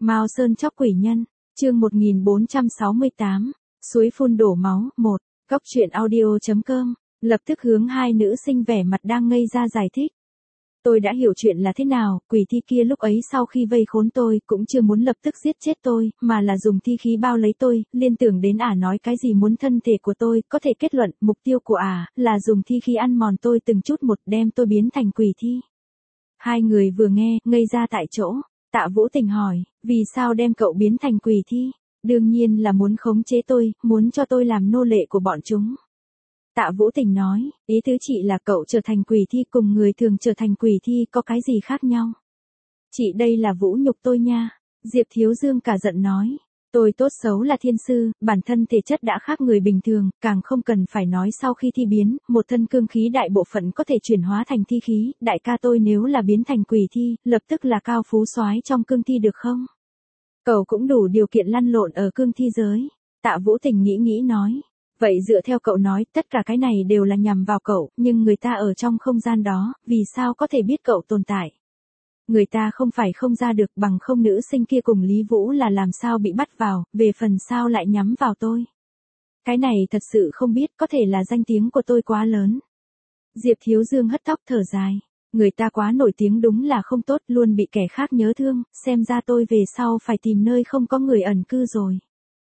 Mao Sơn chóc quỷ nhân, chương 1468, suối phun đổ máu, 1, Cóc truyện audio.com, lập tức hướng hai nữ sinh vẻ mặt đang ngây ra giải thích. Tôi đã hiểu chuyện là thế nào, quỷ thi kia lúc ấy sau khi vây khốn tôi, cũng chưa muốn lập tức giết chết tôi, mà là dùng thi khí bao lấy tôi, liên tưởng đến nói cái gì muốn thân thể của tôi, có thể kết luận, mục tiêu của là dùng thi khí ăn mòn tôi từng chút một đem tôi biến thành quỷ thi. Hai người vừa nghe, ngây ra tại chỗ. Tạ Vũ Tình hỏi, vì sao đem cậu biến thành quỷ thi? Đương nhiên là muốn khống chế tôi, muốn cho tôi làm nô lệ của bọn chúng. Tạ Vũ Tình nói, ý tứ chị là cậu trở thành quỷ thi cùng người thường trở thành quỷ thi có cái gì khác nhau? Chị đây là vũ nhục tôi nha. Diệp Thiếu Dương cả giận nói. Tôi tốt xấu là thiên sư, bản thân thể chất đã khác người bình thường, càng không cần phải nói sau khi thi biến, một thân cương khí đại bộ phận có thể chuyển hóa thành thi khí, đại ca tôi nếu là biến thành quỷ thi, lập tức là cao phú soái trong cương thi được không? Cậu cũng đủ điều kiện lăn lộn ở cương thi giới. Tạ Vũ Tình nghĩ nói. Vậy dựa theo cậu nói, tất cả cái này đều là nhằm vào cậu, nhưng người ta ở trong không gian đó, vì sao có thể biết cậu tồn tại? Người ta không phải không ra được, bằng không nữ sinh kia cùng Lý Vũ là làm sao bị bắt vào, về phần sao lại nhắm vào tôi. Cái này thật sự không biết, có thể là danh tiếng của tôi quá lớn. Diệp Thiếu Dương hất tóc thở dài. Người ta quá nổi tiếng đúng là không tốt, luôn bị kẻ khác nhớ thương, xem ra tôi về sau phải tìm nơi không có người ẩn cư rồi.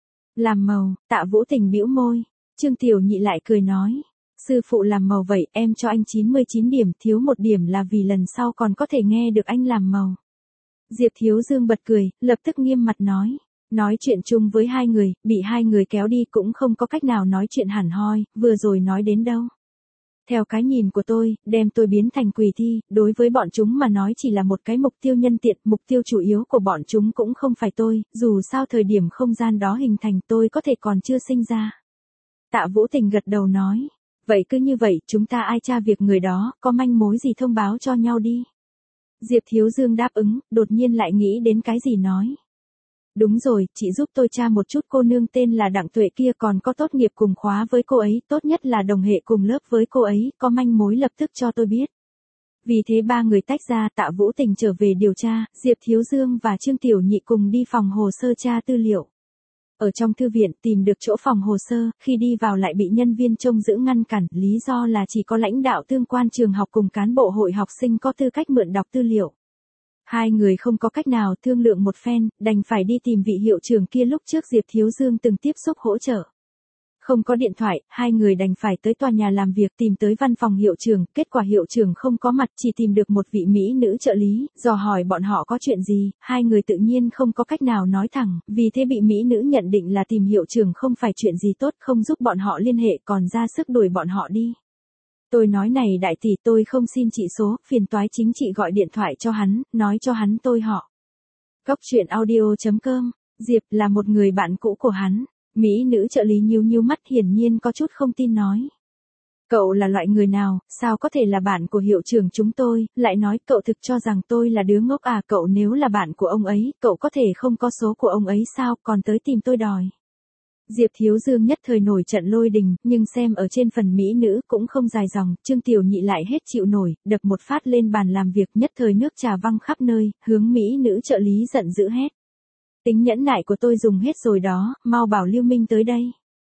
Làm màu, Tạ Vũ Tình bĩu môi. Trương Tiểu Nhị lại cười nói. Sư phụ làm màu vậy, em cho anh 99 điểm, thiếu một điểm là vì lần sau còn có thể nghe được anh làm màu. Diệp Thiếu Dương bật cười, lập tức nghiêm mặt nói. Nói chuyện chung với hai người, bị hai người kéo đi cũng không có cách nào nói chuyện hẳn hoi, vừa rồi nói đến đâu. Theo cái nhìn của tôi, đem tôi biến thành quỷ thi, đối với bọn chúng mà nói chỉ là một cái mục tiêu nhân tiện, mục tiêu chủ yếu của bọn chúng cũng không phải tôi, dù sao thời điểm không gian đó hình thành tôi có thể còn chưa sinh ra. Tạ Vũ Tình gật đầu nói. Vậy cứ như vậy, chúng ta ai tra việc người đó, có manh mối gì thông báo cho nhau đi. Diệp Thiếu Dương đáp ứng, đột nhiên lại nghĩ đến cái gì nói. Đúng rồi, chị giúp tôi tra một chút cô nương tên là Đặng Tuệ kia còn có tốt nghiệp cùng khóa với cô ấy, tốt nhất là đồng hệ cùng lớp với cô ấy, có manh mối lập tức cho tôi biết. Vì thế ba người tách ra, Tạ Vũ Tình trở về điều tra, Diệp Thiếu Dương và Trương Tiểu Nhị cùng đi phòng hồ sơ tra tư liệu. Ở trong thư viện tìm được chỗ phòng hồ sơ, khi đi vào lại bị nhân viên trông giữ ngăn cản, lý do là chỉ có lãnh đạo tương quan trường học cùng cán bộ hội học sinh có tư cách mượn đọc tư liệu. Hai người không có cách nào thương lượng một phen, đành phải đi tìm vị hiệu trưởng kia lúc trước Diệp Thiếu Dương từng tiếp xúc hỗ trợ. Không có điện thoại, hai người đành phải tới tòa nhà làm việc tìm tới văn phòng hiệu trưởng, kết quả hiệu trưởng không có mặt, chỉ tìm được một vị mỹ nữ trợ lý, dò hỏi bọn họ có chuyện gì, hai người tự nhiên không có cách nào nói thẳng, vì thế bị mỹ nữ nhận định là tìm hiệu trưởng không phải chuyện gì tốt, không giúp bọn họ liên hệ còn ra sức đuổi bọn họ đi. Tôi nói này đại tỷ, tôi không xin chị số, phiền toái chính chị gọi điện thoại cho hắn, nói cho hắn tôi họ. Cóc truyện audio.com, Diệp là một người bạn cũ của hắn. Mỹ nữ trợ lý nhíu mắt hiển nhiên có chút không tin nói. Cậu là loại người nào, sao có thể là bạn của hiệu trưởng chúng tôi, lại nói cậu thực cho rằng tôi là đứa ngốc cậu nếu là bạn của ông ấy, cậu có thể không có số của ông ấy sao, còn tới tìm tôi đòi. Diệp Thiếu Dương nhất thời nổi trận lôi đình, nhưng xem ở trên phần mỹ nữ cũng không dài dòng, Trương Tiểu Nhị lại hết chịu nổi, đập một phát lên bàn làm việc nhất thời nước trà văng khắp nơi, hướng mỹ nữ trợ lý giận dữ hét. Tính nhẫn nại của tôi dùng hết rồi đó, mau bảo Lưu Minh tới đây.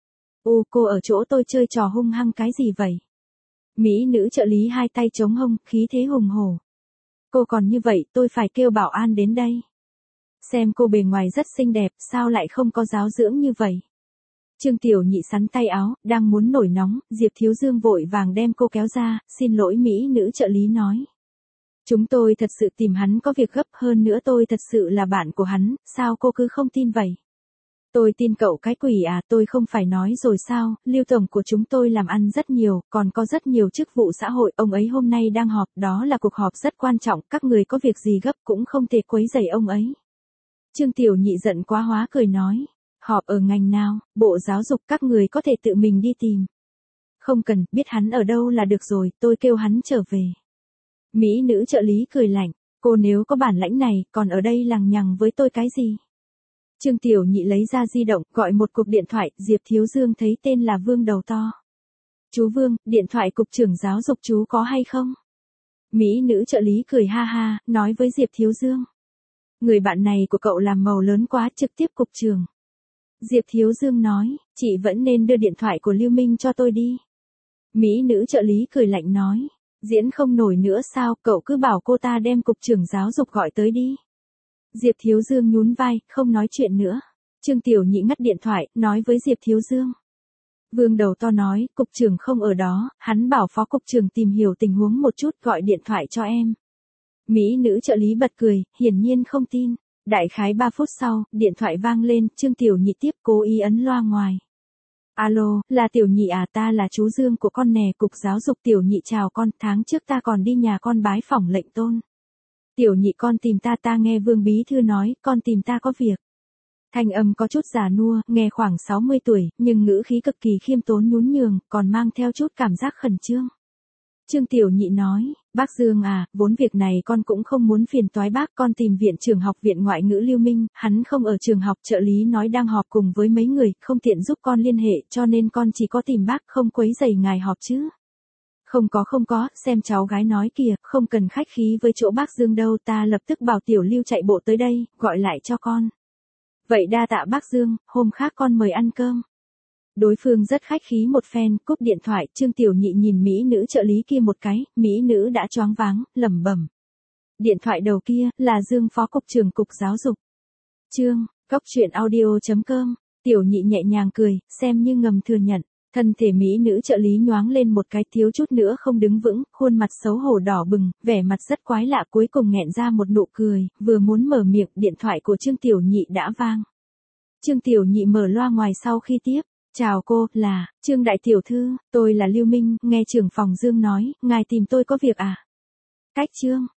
Cô ở chỗ tôi chơi trò hung hăng cái gì vậy? Mỹ nữ trợ lý hai tay chống hông, khí thế hùng hổ. Cô còn như vậy, tôi phải kêu bảo an đến đây. Xem cô bề ngoài rất xinh đẹp, sao lại không có giáo dưỡng như vậy? Trương Tiểu Nhị sắn tay áo, đang muốn nổi nóng, Diệp Thiếu Dương vội vàng đem cô kéo ra, xin lỗi mỹ nữ trợ lý nói. Chúng tôi thật sự tìm hắn có việc gấp, hơn nữa tôi thật sự là bạn của hắn, sao cô cứ không tin vậy? Tôi tin cậu cái quỷ tôi không phải nói rồi sao, Lưu tổng của chúng tôi làm ăn rất nhiều, còn có rất nhiều chức vụ xã hội, ông ấy hôm nay đang họp, đó là cuộc họp rất quan trọng, các người có việc gì gấp cũng không thể quấy rầy ông ấy. Trương Tiểu Nhị giận quá hóa cười nói, họp ở ngành nào, bộ giáo dục các người có thể tự mình đi tìm. Không cần, biết hắn ở đâu là được rồi, tôi kêu hắn trở về. Mỹ nữ trợ lý cười lạnh, cô nếu có bản lãnh này, còn ở đây lằng nhằng với tôi cái gì? Trương Tiểu Nhị lấy ra di động, gọi một cuộc điện thoại, Diệp Thiếu Dương thấy tên là Vương đầu to. Chú Vương, điện thoại cục trưởng giáo dục chú có hay không? Mỹ nữ trợ lý cười ha ha, nói với Diệp Thiếu Dương. Người bạn này của cậu làm màu lớn quá, trực tiếp cục trưởng. Diệp Thiếu Dương nói, chị vẫn nên đưa điện thoại của Lưu Minh cho tôi đi. Mỹ nữ trợ lý cười lạnh nói, diễn không nổi nữa sao, cậu cứ bảo cô ta đem cục trưởng giáo dục gọi tới đi. Diệp Thiếu Dương nhún vai, không nói chuyện nữa. Trương Tiểu Nhị ngắt điện thoại, nói với Diệp Thiếu Dương. Vương đầu to nói, cục trưởng không ở đó, hắn bảo phó cục trưởng tìm hiểu tình huống một chút, gọi điện thoại cho em. Mỹ nữ trợ lý bật cười, hiển nhiên không tin. Đại khái 3 phút sau, điện thoại vang lên, Trương Tiểu Nhị tiếp, cố ý ấn loa ngoài. Alo, là Tiểu Nhị à, ta là chú Dương của con nè, cục giáo dục. Tiểu Nhị chào con, tháng trước ta còn đi nhà con bái phỏng lệnh tôn. Tiểu Nhị con tìm ta nghe Vương bí thư nói, con tìm ta có việc. Thanh âm có chút già nua, nghe khoảng 60 tuổi, nhưng ngữ khí cực kỳ khiêm tốn nhún nhường, còn mang theo chút cảm giác khẩn trương. Trương Tiểu Nhị nói, bác Dương à, vốn việc này con cũng không muốn phiền toái bác, con tìm viện trưởng học viện ngoại ngữ Lưu Minh, hắn không ở trường học, trợ lý nói đang họp cùng với mấy người, không tiện giúp con liên hệ, cho nên con chỉ có tìm bác, không quấy rầy ngài họp chứ. Không có, xem cháu gái nói kìa, không cần khách khí với chỗ bác Dương đâu, ta lập tức bảo Tiểu Lưu chạy bộ tới đây, gọi lại cho con. Vậy đa tạ bác Dương, hôm khác con mời ăn cơm. Đối phương rất khách khí một phen, cúp điện thoại, Trương Tiểu Nhị nhìn mỹ nữ trợ lý kia một cái, mỹ nữ đã choáng váng, lẩm bẩm. Điện thoại đầu kia, là Dương phó cục trưởng cục giáo dục. Cóc.audio.com, Tiểu Nhị nhẹ nhàng cười, xem như ngầm thừa nhận. Thân thể mỹ nữ trợ lý nhoáng lên một cái, thiếu chút nữa không đứng vững, khuôn mặt xấu hổ đỏ bừng, vẻ mặt rất quái lạ, cuối cùng nghẹn ra một nụ cười, vừa muốn mở miệng, điện thoại của Trương Tiểu Nhị đã vang. Trương Tiểu Nhị mở loa ngoài sau khi tiếp. Chào cô, là Trương đại tiểu thư, tôi là Lưu Minh, nghe trưởng phòng Dương nói, ngài tìm tôi có việc à? Cách Trương